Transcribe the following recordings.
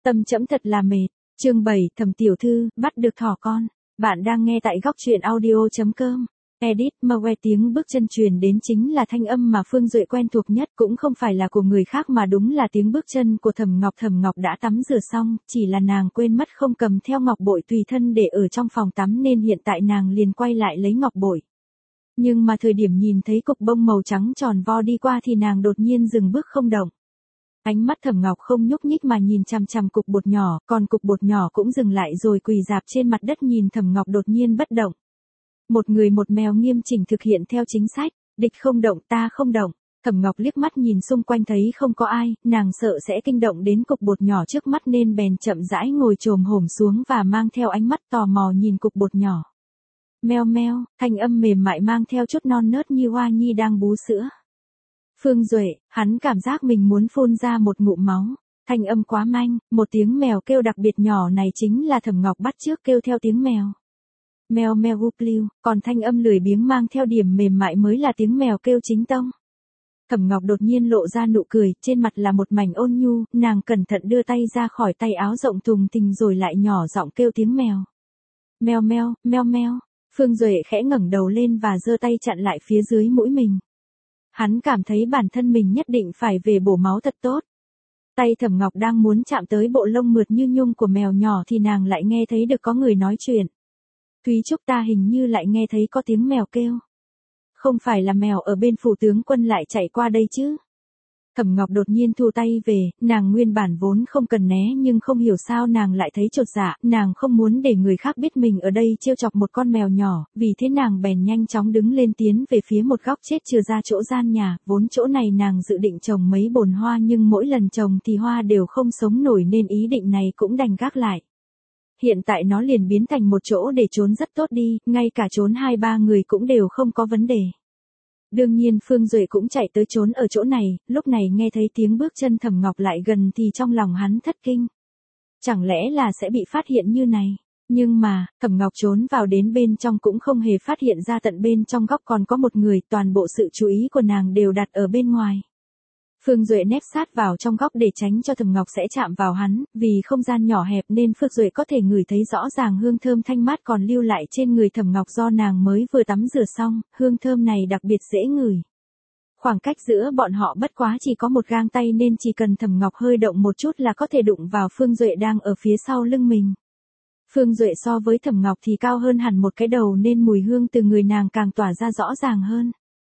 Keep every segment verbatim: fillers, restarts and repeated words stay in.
Tâm trẫm thật là mệt. Chương bảy, Thẩm tiểu thư, bắt được thỏ con. Bạn đang nghe tại góc truyện audio chấm com. Edit, Mawe tiếng bước chân truyền đến chính là thanh âm mà Phương Duệ quen thuộc nhất, cũng không phải là của người khác mà đúng là tiếng bước chân của Thẩm Ngọc. Thẩm Ngọc đã tắm rửa xong, chỉ là nàng quên mất không cầm theo ngọc bội tùy thân để ở trong phòng tắm nên hiện tại nàng liền quay lại lấy ngọc bội. Nhưng mà thời điểm nhìn thấy cục bông màu trắng tròn vo đi qua thì nàng đột nhiên dừng bước không động. Ánh mắt Thẩm Ngọc không nhúc nhích mà nhìn chằm chằm cục bột nhỏ, còn cục bột nhỏ cũng dừng lại rồi quỳ rạp trên mặt đất nhìn Thẩm Ngọc đột nhiên bất động. Một người một mèo nghiêm chỉnh thực hiện theo chính sách, địch không động ta không động. Thẩm Ngọc liếc mắt nhìn xung quanh thấy không có ai, nàng sợ sẽ kinh động đến cục bột nhỏ trước mắt nên bèn chậm rãi ngồi chồm hổm xuống và mang theo ánh mắt tò mò nhìn cục bột nhỏ. Meo meo, thanh âm mềm mại mang theo chút non nớt như hoa nhi đang bú sữa. Phương Duệ, hắn cảm giác mình muốn phun ra một ngụm máu. Thanh âm quá manh, một tiếng mèo kêu đặc biệt nhỏ này chính là Thẩm Ngọc bắt chước kêu theo tiếng mèo. Mèo mèo gu pliu, còn thanh âm lười biếng mang theo điểm mềm mại mới là tiếng mèo kêu chính tông. Thẩm Ngọc đột nhiên lộ ra nụ cười, trên mặt là một mảnh ôn nhu, nàng cẩn thận đưa tay ra khỏi tay áo rộng thùng thình rồi lại nhỏ giọng kêu tiếng mèo. Mèo mèo, meo meo. Phương Duệ khẽ ngẩng đầu lên và giơ tay chặn lại phía dưới mũi mình. Hắn cảm thấy bản thân mình nhất định phải về bổ máu thật tốt. Tay Thẩm Ngọc đang muốn chạm tới bộ lông mượt như nhung của mèo nhỏ thì nàng lại nghe thấy được có người nói chuyện. Thúy Trúc ta hình như lại nghe thấy có tiếng mèo kêu. Không phải là mèo ở bên phủ tướng quân lại chạy qua đây chứ? Thẩm Ngọc đột nhiên thu tay về, nàng nguyên bản vốn không cần né nhưng không hiểu sao nàng lại thấy chột dạ, nàng không muốn để người khác biết mình ở đây trêu chọc một con mèo nhỏ, vì thế nàng bèn nhanh chóng đứng lên tiến về phía một góc chết chừa ra chỗ gian nhà, vốn chỗ này nàng dự định trồng mấy bồn hoa nhưng mỗi lần trồng thì hoa đều không sống nổi nên ý định này cũng đành gác lại. Hiện tại nó liền biến thành một chỗ để trốn rất tốt đi, ngay cả trốn hai ba người cũng đều không có vấn đề. Đương nhiên Phương Duệ cũng chạy tới trốn ở chỗ này, lúc này nghe thấy tiếng bước chân Thẩm Ngọc lại gần thì trong lòng hắn thất kinh. Chẳng lẽ là sẽ bị phát hiện như này? Nhưng mà, Thẩm Ngọc trốn vào đến bên trong cũng không hề phát hiện ra tận bên trong góc còn có một người, toàn bộ sự chú ý của nàng đều đặt ở bên ngoài. Phương Duệ nép sát vào trong góc để tránh cho Thẩm Ngọc sẽ chạm vào hắn, vì không gian nhỏ hẹp nên Phương Duệ có thể ngửi thấy rõ ràng hương thơm thanh mát còn lưu lại trên người Thẩm Ngọc do nàng mới vừa tắm rửa xong, hương thơm này đặc biệt dễ ngửi. Khoảng cách giữa bọn họ bất quá chỉ có một gang tay nên chỉ cần Thẩm Ngọc hơi động một chút là có thể đụng vào Phương Duệ đang ở phía sau lưng mình. Phương Duệ so với Thẩm Ngọc thì cao hơn hẳn một cái đầu nên mùi hương từ người nàng càng tỏa ra rõ ràng hơn.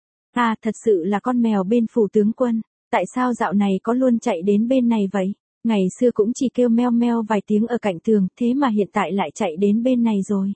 À, thật sự là con mèo bên phủ tướng quân. Tại sao dạo này có luôn chạy đến bên này vậy? Ngày xưa cũng chỉ kêu meo meo vài tiếng ở cạnh tường, thế mà hiện tại lại chạy đến bên này rồi.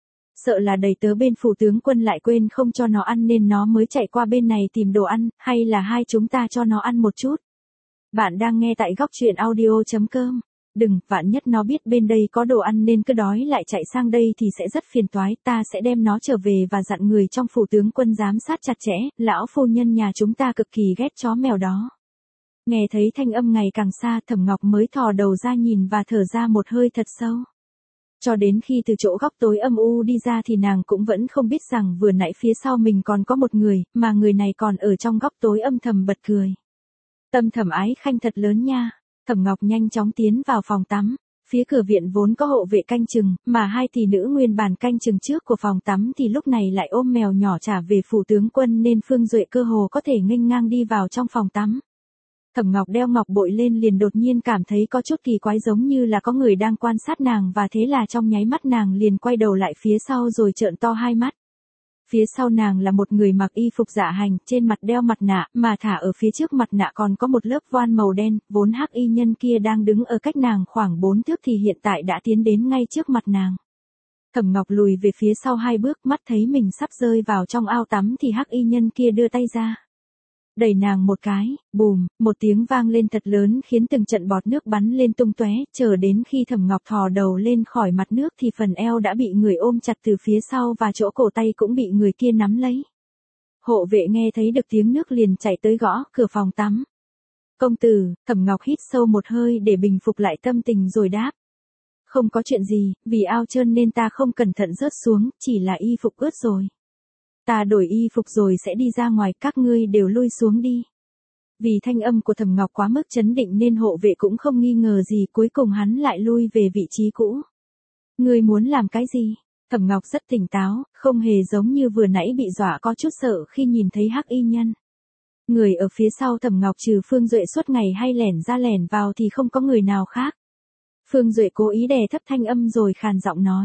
Sợ là đầy tớ bên phủ tướng quân lại quên không cho nó ăn nên nó mới chạy qua bên này tìm đồ ăn, hay là hai chúng ta cho nó ăn một chút? Bạn đang nghe tại góc truyện audio chấm com. Đừng, vạn nhất nó biết bên đây có đồ ăn nên cứ đói lại chạy sang đây thì sẽ rất phiền toái, ta sẽ đem nó trở về và dặn người trong phủ tướng quân giám sát chặt chẽ, lão phu nhân nhà chúng ta cực kỳ ghét chó mèo đó. Nghe thấy thanh âm ngày càng xa, Thẩm Ngọc mới thò đầu ra nhìn và thở ra một hơi thật sâu. Cho đến khi từ chỗ góc tối âm u đi ra thì nàng cũng vẫn không biết rằng vừa nãy phía sau mình còn có một người, mà người này còn ở trong góc tối âm thầm bật cười. Tâm Thẩm ái khanh thật lớn nha. Thẩm Ngọc nhanh chóng tiến vào phòng tắm, phía cửa viện vốn có hộ vệ canh chừng, mà hai tỷ nữ nguyên bản canh chừng trước của phòng tắm thì lúc này lại ôm mèo nhỏ trả về phủ tướng quân nên Phương Duệ cơ hồ có thể nghênh ngang đi vào trong phòng tắm. Thẩm Ngọc đeo ngọc bội lên liền đột nhiên cảm thấy có chút kỳ quái giống như là có người đang quan sát nàng và thế là trong nháy mắt nàng liền quay đầu lại phía sau rồi trợn to hai mắt. Phía sau nàng là một người mặc y phục dạ hành, trên mặt đeo mặt nạ, mà thả ở phía trước mặt nạ còn có một lớp voan màu đen, vốn hắc y nhân kia đang đứng ở cách nàng khoảng bốn thước thì hiện tại đã tiến đến ngay trước mặt nàng. Thẩm Ngọc lùi về phía sau hai bước, mắt thấy mình sắp rơi vào trong ao tắm thì hắc y nhân kia đưa tay ra. Đẩy nàng một cái, bùm, một tiếng vang lên thật lớn khiến từng trận bọt nước bắn lên tung tóe, chờ đến khi Thẩm Ngọc thò đầu lên khỏi mặt nước thì phần eo đã bị người ôm chặt từ phía sau và chỗ cổ tay cũng bị người kia nắm lấy. Hộ vệ nghe thấy được tiếng nước liền chạy tới gõ cửa phòng tắm. Công tử, Thẩm Ngọc hít sâu một hơi để bình phục lại tâm tình rồi đáp. Không có chuyện gì, vì ao trơn nên ta không cẩn thận rớt xuống, chỉ là y phục ướt rồi. Ta đổi y phục rồi sẽ đi ra ngoài, các ngươi đều lui xuống đi. Vì thanh âm của Thẩm Ngọc quá mức chấn định nên hộ vệ cũng không nghi ngờ gì, cuối cùng hắn lại lui về vị trí cũ. Ngươi muốn làm cái gì? Thẩm Ngọc rất tỉnh táo, không hề giống như vừa nãy bị dọa có chút sợ khi nhìn thấy hắc y nhân. Người ở phía sau Thẩm Ngọc trừ Phương Duệ suốt ngày hay lẻn ra lẻn vào thì không có người nào khác. Phương Duệ cố ý đè thấp thanh âm rồi khàn giọng nói.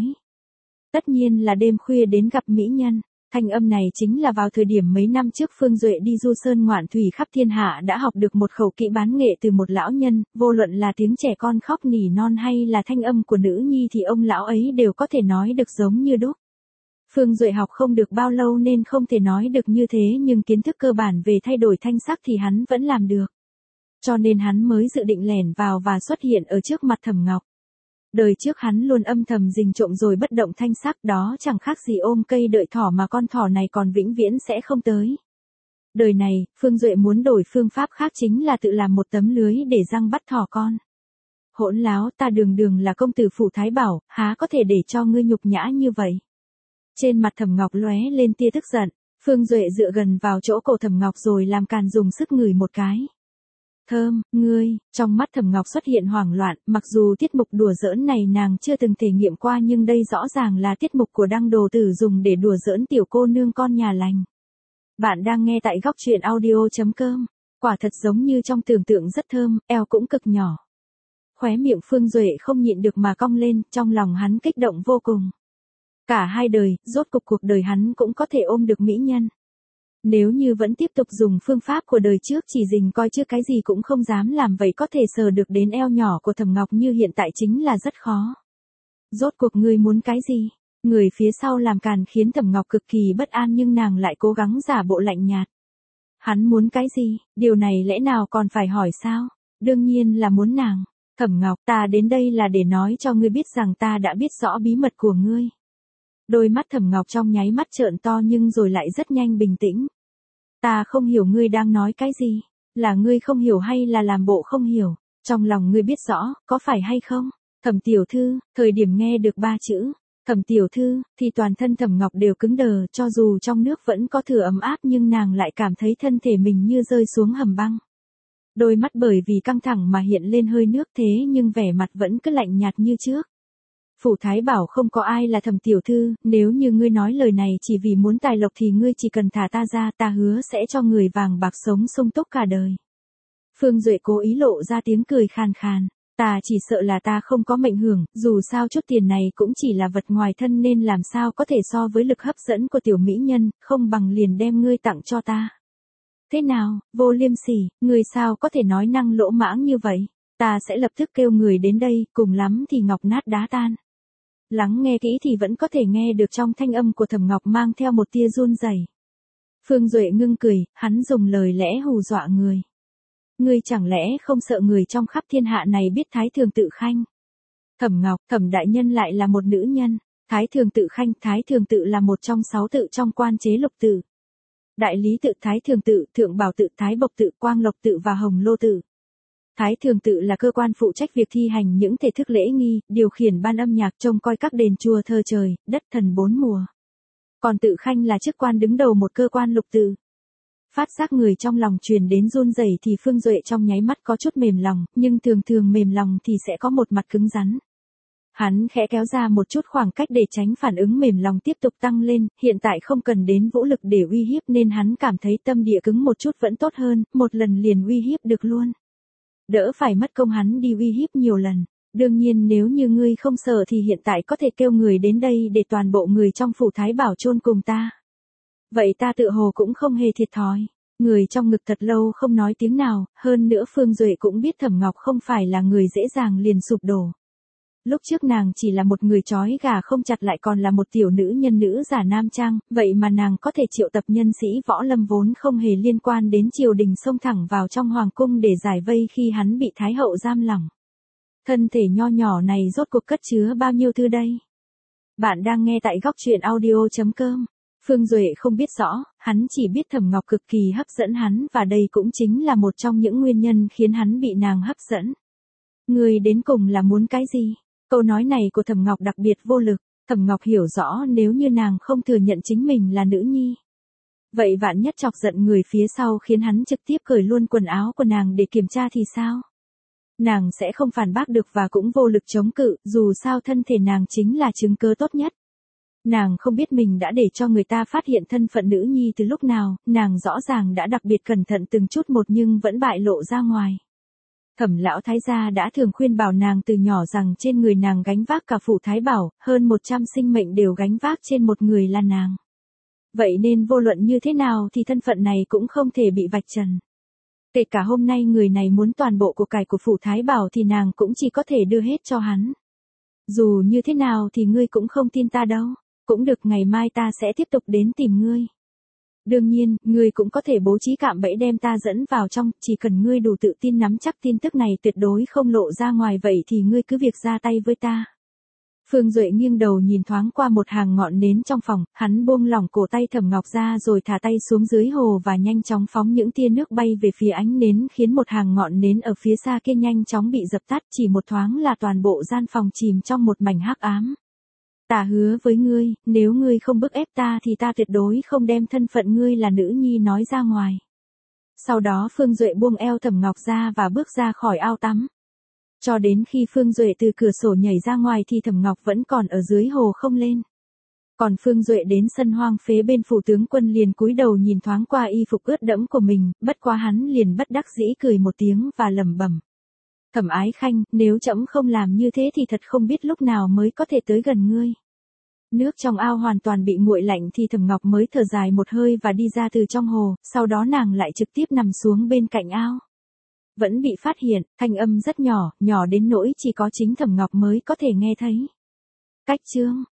Tất nhiên là đêm khuya đến gặp mỹ nhân. Thanh âm này chính là vào thời điểm mấy năm trước Phương Duệ đi du sơn ngoạn thủy khắp thiên hạ đã học được một khẩu kỹ bán nghệ từ một lão nhân, vô luận là tiếng trẻ con khóc nỉ non hay là thanh âm của nữ nhi thì ông lão ấy đều có thể nói được giống như đúc. Phương Duệ học không được bao lâu nên không thể nói được như thế, nhưng kiến thức cơ bản về thay đổi thanh sắc thì hắn vẫn làm được. Cho nên hắn mới dự định lẻn vào và xuất hiện ở trước mặt Thẩm Ngọc. Đời trước hắn luôn âm thầm rình trộm rồi bất động thanh sắc, đó chẳng khác gì ôm cây đợi thỏ mà con thỏ này còn vĩnh viễn sẽ không tới. Đời này, Phương Duệ muốn đổi phương pháp khác, chính là tự làm một tấm lưới để răng bắt thỏ con. Hỗn láo, ta đường đường là công tử phủ Thái Bảo, há có thể để cho ngươi nhục nhã như vậy. Trên mặt Thẩm Ngọc lóe lên tia tức giận, Phương Duệ dựa gần vào chỗ cổ Thẩm Ngọc rồi làm càn dùng sức ngửi một cái. Thơm, ngươi, trong mắt Thẩm Ngọc xuất hiện hoảng loạn, mặc dù tiết mục đùa giỡn này nàng chưa từng thể nghiệm qua nhưng đây rõ ràng là tiết mục của Đăng Đồ Tử dùng để đùa giỡn tiểu cô nương con nhà lành. Bạn đang nghe tại góc truyện audio chấm com, quả thật giống như trong tưởng tượng rất thơm, eo cũng cực nhỏ. Khóe miệng Phương Duệ không nhịn được mà cong lên, trong lòng hắn kích động vô cùng. Cả hai đời, rốt cục cuộc đời hắn cũng có thể ôm được mỹ nhân. Nếu như vẫn tiếp tục dùng phương pháp của đời trước chỉ dình coi chứ cái gì cũng không dám làm, vậy có thể sờ được đến eo nhỏ của Thẩm Ngọc như hiện tại chính là rất khó. Rốt cuộc ngươi muốn cái gì? Người phía sau làm càn khiến Thẩm Ngọc cực kỳ bất an nhưng nàng lại cố gắng giả bộ lạnh nhạt. Hắn muốn cái gì? Điều này lẽ nào còn phải hỏi sao? Đương nhiên là muốn nàng. Thẩm Ngọc, ta đến đây là để nói cho ngươi biết rằng ta đã biết rõ bí mật của ngươi. Đôi mắt Thẩm Ngọc trong nháy mắt trợn to nhưng rồi lại rất nhanh bình tĩnh. Ta không hiểu ngươi đang nói cái gì, là ngươi không hiểu hay là làm bộ không hiểu, trong lòng ngươi biết rõ, có phải hay không? Thẩm tiểu thư, thời điểm nghe được ba chữ, Thẩm tiểu thư, thì toàn thân Thẩm Ngọc đều cứng đờ, cho dù trong nước vẫn có thửa ấm áp nhưng nàng lại cảm thấy thân thể mình như rơi xuống hầm băng. Đôi mắt bởi vì căng thẳng mà hiện lên hơi nước thế nhưng vẻ mặt vẫn cứ lạnh nhạt như trước. Phủ Thái Bảo không có ai là Thẩm tiểu thư, nếu như ngươi nói lời này chỉ vì muốn tài lộc thì ngươi chỉ cần thả ta ra, ta hứa sẽ cho người vàng bạc sống sung túc cả đời. Phương Duệ cố ý lộ ra tiếng cười khàn khàn, ta chỉ sợ là ta không có mệnh hưởng, dù sao chút tiền này cũng chỉ là vật ngoài thân nên làm sao có thể so với lực hấp dẫn của tiểu mỹ nhân, không bằng liền đem ngươi tặng cho ta. Thế nào, Vô Liêm Sỉ, ngươi sao có thể nói năng lỗ mãng như vậy, ta sẽ lập tức kêu người đến đây, cùng lắm thì ngọc nát đá tan. Lắng nghe kỹ thì vẫn có thể nghe được trong thanh âm của Thẩm Ngọc mang theo một tia run rẩy. Phương Duệ ngưng cười, hắn dùng lời lẽ hù dọa người. Ngươi chẳng lẽ không sợ người trong khắp thiên hạ này biết Thái Thường Tự Khanh? Thẩm Ngọc, Thẩm đại nhân lại là một nữ nhân. Thái Thường Tự Khanh, Thái Thường Tự là một trong sáu tự trong quan chế lục tự. Đại Lý Tự, Thái Thường Tự, Thượng Bảo Tự, Thái Bộc Tự, Quang Lộc Tự và Hồng Lô Tự. Thái Thường Tự là cơ quan phụ trách việc thi hành những thể thức lễ nghi, điều khiển ban âm nhạc, trông coi các đền chùa thờ trời, đất thần bốn mùa. Còn Tự Khanh là chức quan đứng đầu một cơ quan lục tự. Phát giác người trong lòng truyền đến run rẩy thì Phương Duệ trong nháy mắt có chút mềm lòng, nhưng thường thường mềm lòng thì sẽ có một mặt cứng rắn. Hắn khẽ kéo ra một chút khoảng cách để tránh phản ứng mềm lòng tiếp tục tăng lên, hiện tại không cần đến vũ lực để uy hiếp nên hắn cảm thấy tâm địa cứng một chút vẫn tốt hơn, một lần liền uy hiếp được luôn. Đỡ phải mất công hắn đi uy hiếp nhiều lần. Đương nhiên nếu như ngươi không sợ thì hiện tại có thể kêu người đến đây để toàn bộ người trong phủ Thái Bảo chôn cùng ta. Vậy ta tự hồ cũng không hề thiệt thòi. Người trong ngực thật lâu không nói tiếng nào, hơn nữa Phương Duệ cũng biết Thẩm Ngọc không phải là người dễ dàng liền sụp đổ. Lúc trước nàng chỉ là một người trói gà không chặt lại còn là một tiểu nữ nhân nữ giả nam trang, vậy mà nàng có thể triệu tập nhân sĩ võ lâm vốn không hề liên quan đến triều đình xông thẳng vào trong hoàng cung để giải vây khi hắn bị Thái hậu giam lỏng. Thân thể nho nhỏ này rốt cuộc cất chứa bao nhiêu thư đây? Bạn đang nghe tại góc truyện audio chấm com. Phương Duệ không biết rõ, hắn chỉ biết Thẩm Ngọc cực kỳ hấp dẫn hắn và đây cũng chính là một trong những nguyên nhân khiến hắn bị nàng hấp dẫn. Người đến cùng là muốn cái gì? Câu nói này của Thẩm Ngọc đặc biệt vô lực, Thẩm Ngọc hiểu rõ nếu như nàng không thừa nhận chính mình là nữ nhi. Vậy vạn nhất chọc giận người phía sau khiến hắn trực tiếp cởi luôn quần áo của nàng để kiểm tra thì sao? Nàng sẽ không phản bác được và cũng vô lực chống cự, dù sao thân thể nàng chính là chứng cớ tốt nhất. Nàng không biết mình đã để cho người ta phát hiện thân phận nữ nhi từ lúc nào, nàng rõ ràng đã đặc biệt cẩn thận từng chút một nhưng vẫn bại lộ ra ngoài. Thẩm lão thái gia đã thường khuyên bảo nàng từ nhỏ rằng trên người nàng gánh vác cả phủ thái bảo, hơn một trăm sinh mệnh đều gánh vác trên một người là nàng. Vậy nên vô luận như thế nào thì thân phận này cũng không thể bị vạch trần. Kể cả hôm nay người này muốn toàn bộ của cải của phủ thái bảo thì nàng cũng chỉ có thể đưa hết cho hắn. Dù như thế nào thì ngươi cũng không tin ta đâu. Cũng được, ngày mai ta sẽ tiếp tục đến tìm ngươi. Đương nhiên, ngươi cũng có thể bố trí cạm bẫy đem ta dẫn vào trong, chỉ cần ngươi đủ tự tin nắm chắc tin tức này tuyệt đối không lộ ra ngoài vậy thì ngươi cứ việc ra tay với ta. Phương Duệ nghiêng đầu nhìn thoáng qua một hàng ngọn nến trong phòng, hắn buông lỏng cổ tay Thẩm Ngọc ra rồi thả tay xuống dưới hồ và nhanh chóng phóng những tia nước bay về phía ánh nến khiến một hàng ngọn nến ở phía xa kia nhanh chóng bị dập tắt, chỉ một thoáng là toàn bộ gian phòng chìm trong một mảnh hắc ám. Ta hứa với ngươi, nếu ngươi không bức ép ta thì ta tuyệt đối không đem thân phận ngươi là nữ nhi nói ra ngoài. Sau đó Phương Duệ buông eo Thẩm Ngọc ra và bước ra khỏi ao tắm. Cho đến khi Phương Duệ từ cửa sổ nhảy ra ngoài thì Thẩm Ngọc vẫn còn ở dưới hồ không lên. Còn Phương Duệ đến sân hoang phế bên phủ tướng quân liền cúi đầu nhìn thoáng qua y phục ướt đẫm của mình, bất quá hắn liền bất đắc dĩ cười một tiếng và lẩm bẩm. Thẩm Ái Khanh, nếu trẫm không làm như thế thì thật không biết lúc nào mới có thể tới gần ngươi. Nước trong ao hoàn toàn bị nguội lạnh thì Thẩm Ngọc mới thở dài một hơi và đi ra từ trong hồ, sau đó nàng lại trực tiếp nằm xuống bên cạnh ao. Vẫn bị phát hiện, thanh âm rất nhỏ, nhỏ đến nỗi chỉ có chính Thẩm Ngọc mới có thể nghe thấy. Cách chương